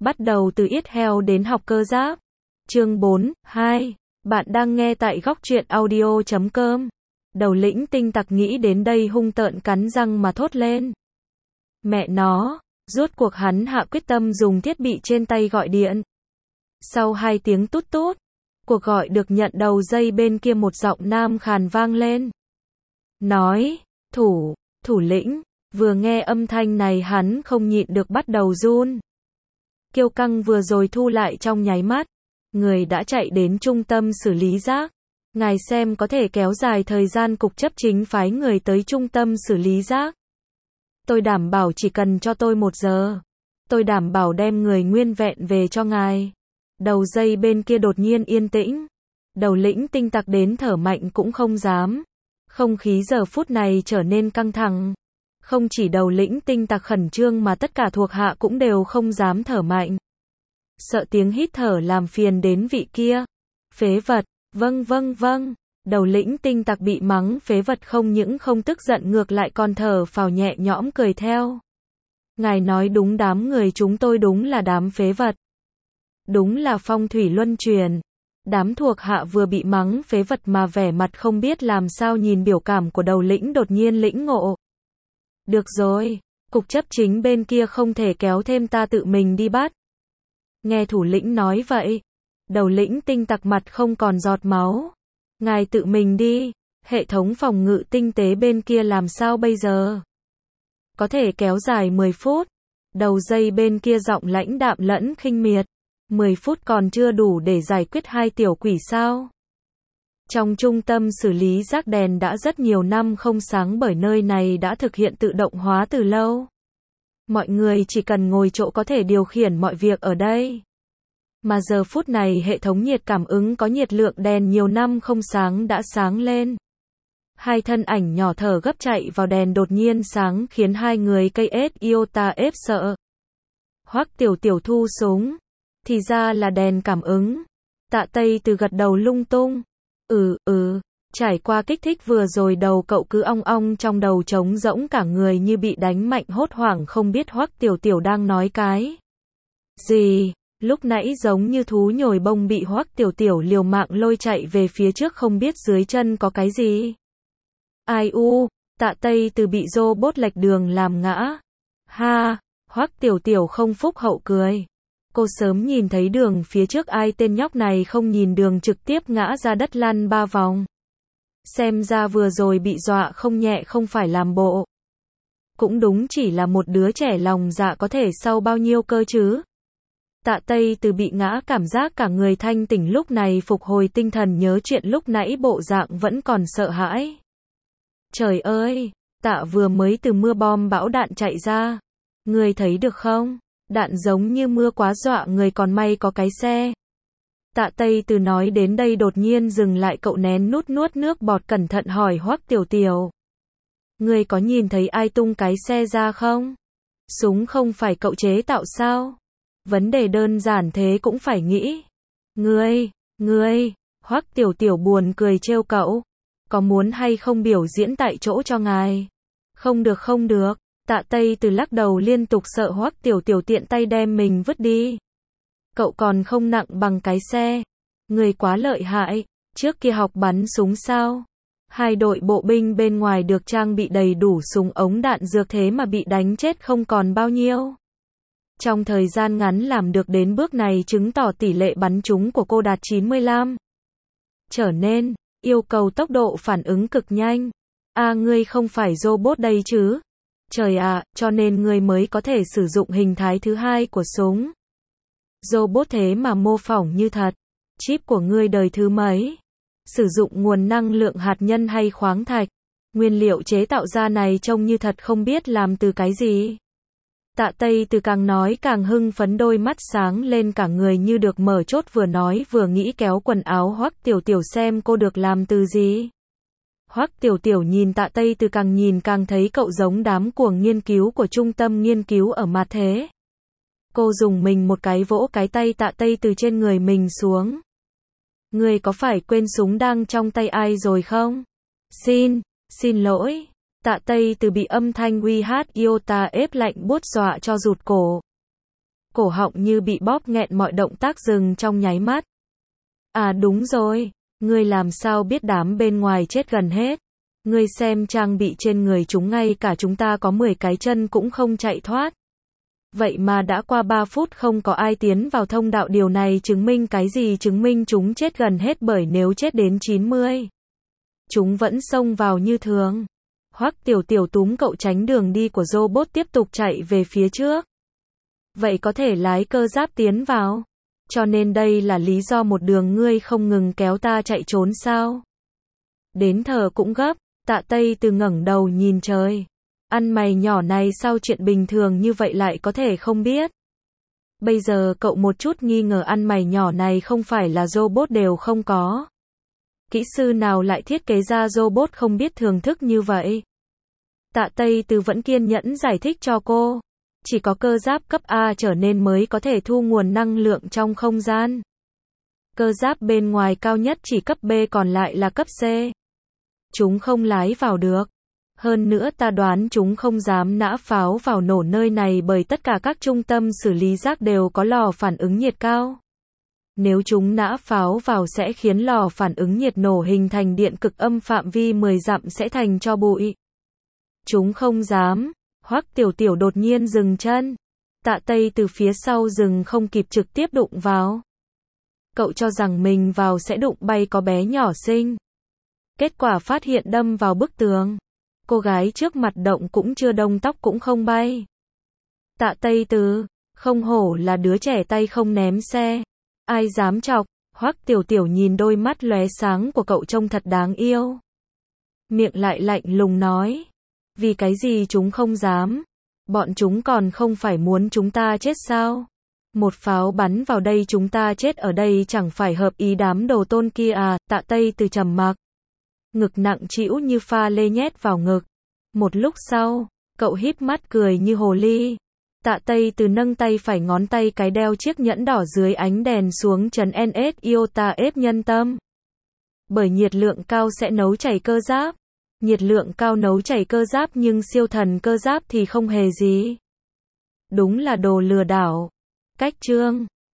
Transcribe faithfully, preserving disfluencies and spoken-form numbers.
Bắt đầu từ yết heo đến học cơ giáp. Chương bốn, hai. Bạn đang nghe tại góc truyện audio chấm com. Đầu lĩnh tinh tặc nghĩ đến đây hung tợn cắn răng mà thốt lên. Mẹ nó, rốt cuộc hắn hạ quyết tâm dùng thiết bị trên tay gọi điện. Sau hai tiếng tút tút, cuộc gọi được nhận đầu dây bên kia một giọng nam khàn vang lên. Nói, thủ, thủ lĩnh, vừa nghe âm thanh này hắn không nhịn được bắt đầu run. Kiêu căng vừa rồi thu lại trong nháy mắt, người đã chạy đến trung tâm xử lý rác. Ngài xem có thể kéo dài thời gian cục chấp chính phái người tới trung tâm xử lý rác. Tôi đảm bảo chỉ cần cho tôi một giờ. Tôi đảm bảo đem người nguyên vẹn về cho ngài. Đầu dây bên kia đột nhiên yên tĩnh. Đầu lĩnh tinh tặc đến thở mạnh cũng không dám. Không khí giờ phút này trở nên căng thẳng. Không chỉ đầu lĩnh tinh tặc khẩn trương mà tất cả thuộc hạ cũng đều không dám thở mạnh. Sợ tiếng hít thở làm phiền đến vị kia. Phế vật, vâng vâng vâng. Đầu lĩnh tinh tặc bị mắng phế vật không những không tức giận ngược lại còn thở phào nhẹ nhõm cười theo. Ngài nói đúng, đám người chúng tôi đúng là đám phế vật. Đúng là phong thủy luân chuyển. Đám thuộc hạ vừa bị mắng phế vật mà vẻ mặt không biết làm sao nhìn biểu cảm của đầu lĩnh đột nhiên lĩnh ngộ. Được rồi, cục chấp chính bên kia không thể kéo thêm, ta tự mình đi bắt. Nghe thủ lĩnh nói vậy, đầu lĩnh tinh tặc mặt không còn giọt máu. Ngài tự mình đi, hệ thống phòng ngự tinh tế bên kia làm sao bây giờ? Có thể kéo dài mười phút. Đầu dây bên kia giọng lãnh đạm lẫn khinh miệt. mười phút còn chưa đủ để giải quyết hai tiểu quỷ sao? Trong trung tâm xử lý rác đèn đã rất nhiều năm không sáng bởi nơi này đã thực hiện tự động hóa từ lâu. Mọi người chỉ cần ngồi chỗ có thể điều khiển mọi việc ở đây. Mà giờ phút này hệ thống nhiệt cảm ứng có nhiệt lượng đèn nhiều năm không sáng đã sáng lên. Hai thân ảnh nhỏ thở gấp chạy vào đèn đột nhiên sáng khiến hai người cây ết iota ép sợ. Hoắc Tiểu Tiểu thu súng. Thì ra là đèn cảm ứng. Tạ Tây Từ gật đầu lung tung. Ừ, ừ, trải qua kích thích vừa rồi đầu cậu cứ ong ong trong đầu trống rỗng cả người như bị đánh mạnh hốt hoảng không biết Hoắc Tiểu Tiểu đang nói cái gì. Lúc nãy giống như thú nhồi bông bị Hoắc Tiểu Tiểu liều mạng lôi chạy về phía trước không biết dưới chân có cái gì. Ai u, Tạ Tây Từ bị robot lệch đường làm ngã. Ha, Hoắc Tiểu Tiểu không phúc hậu cười. Cô sớm nhìn thấy đường phía trước, ai tên nhóc này không nhìn đường trực tiếp ngã ra đất lăn ba vòng. Xem ra vừa rồi bị dọa không nhẹ không phải làm bộ. Cũng đúng, chỉ là một đứa trẻ lòng dạ có thể sau bao nhiêu cơ chứ. Tạ Tây Từ bị ngã cảm giác cả người thanh tỉnh, lúc này phục hồi tinh thần nhớ chuyện lúc nãy bộ dạng vẫn còn sợ hãi. Trời ơi, Tạ vừa mới từ mưa bom bão đạn chạy ra. Người thấy được không? Đạn giống như mưa quá dọa người, còn may có cái xe. Tạ Tây Từ nói đến đây đột nhiên dừng lại, cậu nén nút nuốt nước bọt cẩn thận hỏi Hoắc Tiểu Tiểu. Người có nhìn thấy ai tung cái xe ra không? Súng không phải cậu chế tạo sao? Vấn đề đơn giản thế cũng phải nghĩ. Ngươi, ngươi, Hoắc Tiểu Tiểu buồn cười trêu cậu. Có muốn hay không biểu diễn tại chỗ cho ngài? Không được không được. Tạ Tây Từ lắc đầu liên tục, sợ Hoắc Tiểu Tiểu tiện tay đem mình vứt đi. Cậu còn không nặng bằng cái xe. Người quá lợi hại. Trước kia học bắn súng sao? Hai đội bộ binh bên ngoài được trang bị đầy đủ súng ống đạn dược, thế mà bị đánh chết không còn bao nhiêu. Trong thời gian ngắn làm được đến bước này chứng tỏ tỷ lệ bắn trúng của cô đạt chín mươi lăm. Trở nên, yêu cầu tốc độ phản ứng cực nhanh. À, ngươi không phải robot đây chứ? Trời ạ, à, cho nên ngươi mới có thể sử dụng hình thái thứ hai của súng. Robot thế mà mô phỏng như thật. Chip của ngươi đời thứ mấy? Sử dụng nguồn năng lượng hạt nhân hay khoáng thạch? Nguyên liệu chế tạo ra này trông như thật không biết làm từ cái gì. Tạ Tây Từ càng nói càng hưng phấn, đôi mắt sáng lên cả người như được mở chốt, vừa nói vừa nghĩ kéo quần áo Hoắc Tiểu Tiểu xem cô được làm từ gì. Hoắc Tiểu Tiểu nhìn Tạ Tây Từ càng nhìn càng thấy cậu giống đám cuồng nghiên cứu của trung tâm nghiên cứu ở mặt thế. Cô dùng mình một cái vỗ cái tay Tạ Tây Từ trên người mình xuống. Người có phải quên súng đang trong tay ai rồi không? Xin, xin lỗi. Tạ Tây Từ bị âm thanh uy hát iota ép lạnh buốt dọa cho rụt cổ. cổ họng như bị bóp nghẹn, mọi động tác dừng trong nháy mắt. À đúng rồi, ngươi làm sao biết đám bên ngoài chết gần hết? Ngươi xem trang bị trên người chúng, ngay cả chúng ta có mười cái chân cũng không chạy thoát. Vậy mà đã qua ba phút không có ai tiến vào thông đạo, điều này chứng minh cái gì? Chứng minh chúng chết gần hết, bởi nếu chết đến chín mươi, chúng vẫn xông vào như thường. Hoắc Tiểu Tiểu túm cậu tránh đường đi của robot, tiếp tục chạy về phía trước. Vậy có thể lái cơ giáp tiến vào. Cho nên đây là lý do một đường ngươi không ngừng kéo ta chạy trốn sao? Đến thở cũng gấp, Tạ Tây Từ ngẩng đầu nhìn trời. Ăn mày nhỏ này sao chuyện bình thường như vậy lại có thể không biết? Bây giờ cậu một chút nghi ngờ ăn mày nhỏ này không phải là robot đều không có. Kỹ sư nào lại thiết kế ra robot không biết thưởng thức như vậy? Tạ Tây Từ vẫn kiên nhẫn giải thích cho cô. Chỉ có cơ giáp cấp A trở nên mới có thể thu nguồn năng lượng trong không gian. Cơ giáp bên ngoài cao nhất chỉ cấp B, còn lại là cấp C. Chúng không lái vào được. Hơn nữa ta đoán chúng không dám nã pháo vào nổ nơi này, bởi tất cả các trung tâm xử lý rác đều có lò phản ứng nhiệt cao. Nếu chúng nã pháo vào sẽ khiến lò phản ứng nhiệt nổ hình thành điện cực âm, phạm vi mười dặm sẽ thành tro bụi. Chúng không dám. Hoắc Tiểu Tiểu đột nhiên dừng chân. Tạ Tây Từ phía sau dừng không kịp, trực tiếp đụng vào. Cậu cho rằng mình vào sẽ đụng bay có bé nhỏ xinh. Kết quả phát hiện đâm vào bức tường. Cô gái trước mặt động cũng chưa đông, tóc cũng không bay. Tạ Tây Từ, không hổ là đứa trẻ tay không ném xe. Ai dám chọc? Hoắc Tiểu Tiểu nhìn đôi mắt lóe sáng của cậu trông thật đáng yêu. Miệng lại lạnh lùng nói. Vì cái gì chúng không dám? Bọn chúng còn không phải muốn chúng ta chết sao? Một pháo bắn vào đây chúng ta chết ở đây chẳng phải hợp ý đám đồ tôn kia à? Tạ Tây Từ trầm mặc. Ngực nặng trĩu như pha lê nhét vào ngực. Một lúc sau, cậu híp mắt cười như hồ ly. Tạ Tây Từ nâng tay phải, ngón tay cái đeo chiếc nhẫn đỏ dưới ánh đèn xuống trấn en ét iota ép nhân tâm. Bởi nhiệt lượng cao sẽ nấu chảy cơ giáp. Nhiệt lượng cao nấu chảy cơ giáp, nhưng siêu thần cơ giáp thì không hề gì. Đúng là đồ lừa đảo. Cách chương